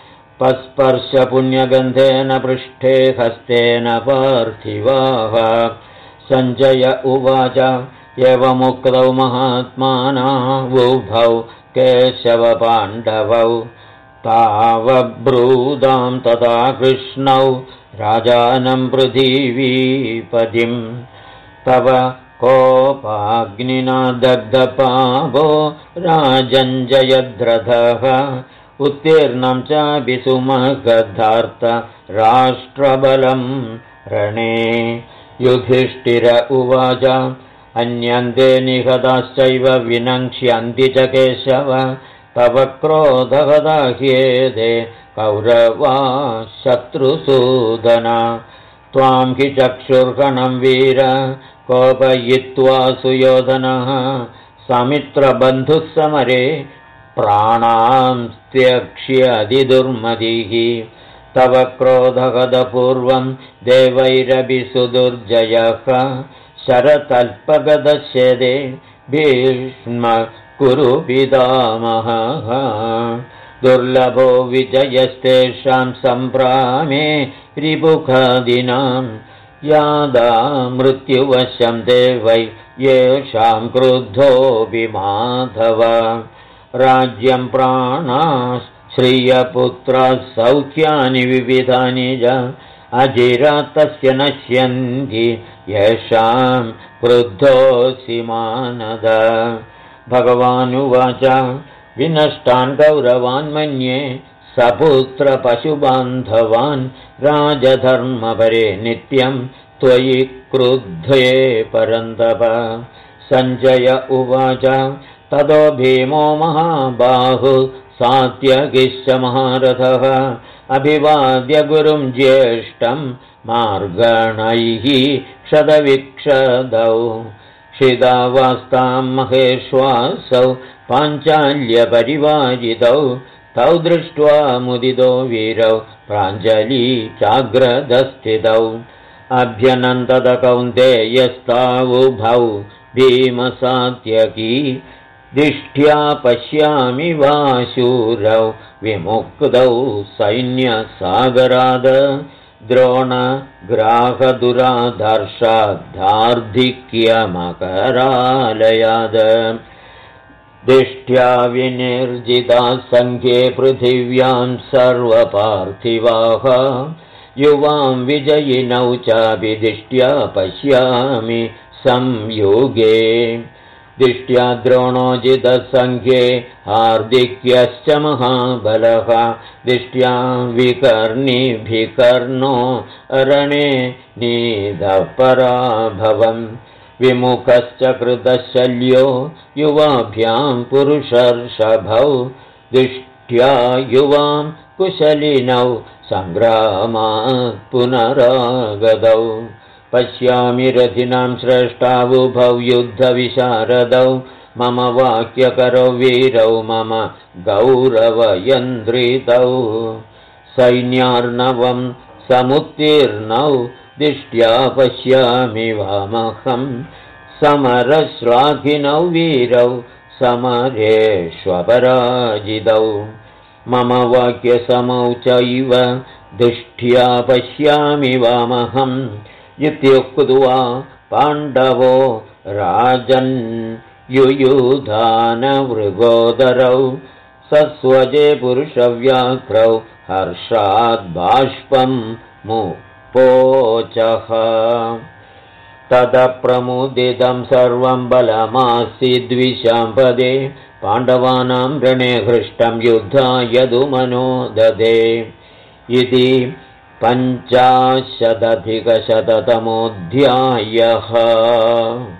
Speaker 1: पस्पर्शपुण्यगन्धेन पृष्ठे हस्तेन पार्थिवाः सञ्जय उवाच एवमुक्तौ महात्मानोऽवुभौ केशवपाण्डवौ तावब्रूदां तदा कृष्णौ राजानं पृथिवीपतिं तव कोपाग्निना दग्धपावो राजञ्जयद्रथः उत्तीर्णं चापि सुमगधार्त राष्ट्रबलं रणे युधिष्ठिर उवाच अन्यन्ते निहताश्चैव विनङ्क्ष्यन्ति च केशव तव क्रोधगदाह्येते कौरवा शत्रुसूदना त्वां हि चक्षुर्गणं वीर कोपयित्वा सुयोधनः समित्रबन्धुः समरे प्राणां त्यक्ष्यधिदुर्मदिः तव क्रोधगदपूर्वं देवैरपि सुदुर्जयः शरतल्पगदशेदे भीष्म कुरु पितामहः दुर्लभो विजयस्तेषां सम्भ्रामे रिपुखादिनां यादा मृत्युवशं देवै येषां क्रुद्धोऽपि माधव राज्यं प्राणाश्रियपुत्राः सौख्यानि विविधानि च अजिरातस्य नश्यन्ति येषां क्रुद्धोऽसि मानद भगवानुवाच विनष्टान् कौरवान् मन्ये सपुत्रपशुबान्धवान् राजधर्मपरे नित्यं त्वयि क्रुद्धे परन्तप सञ्जय उवाच ततो भीमो महाबाहु सात्यकिश्च महारथः अभिवाद्य गुरुं ज्येष्ठं मार्गणैः क्षतविक्षतौ क्षिदावास्तां महेश्वासौ पाञ्चाल्यपरिवारितौ तौ दृष्ट्वा मुदितो वीरौ प्राञ्जली चाग्रदस्थितौ अभ्यनन्दत कौन्तेयस्तावुभौ भीमसात्यकी दिष्ट्या पश्यामि वा शूरौ विमुक्तौ सैन्यसागराद द्रोणग्राहदुराधर्षाद्धार्धिक्यमकरालयाद दिष्ट्या विनिर्जिता सङ्ख्ये पृथिव्यां सर्वपार्थिवाः युवां विजयिनौ चापि दिष्ट्या पश्यामि संयुगे दिष्ट्या द्रोणोजितसङ्ख्ये हार्दिक्यश्च महाबलः दिष्ट्या विकर्णिभिकर्णो रणे नीदपराभवम् विमुखश्च कृतशल्यो युवाभ्यां पुरुषर्षभौ दिष्ट्या युवां कुशलिनौ सङ्ग्रामात् पुनरागतौ पश्यामि रथिनां श्रेष्ठावुभौ युद्धविशारदौ मम वाक्यकरौ वीरौ मम गौरवयन्द्रितौ सैन्यार्णवं समुत्तीर्णौ दिष्ट्या पश्यामि वामहं समरश्लाघिनौ वीरौ समरेष्वपराजितौ मम वाक्यसमौ चैव दिष्ट्या पश्यामि वामहम् इत्युक्त्वा पाण्डवो राजन् युयुधानमृगोदरौ सस्वजे पुरुषव्याघ्रौ हर्षाद्बाष्पं मुपोचः तदप्रमुदितं सर्वं बलमासीद्विशाम्पदे पाण्डवानां रणे हृष्टं युद्धाय दुमनो ददे इति 50-अधिकशततमोऽध्यायः।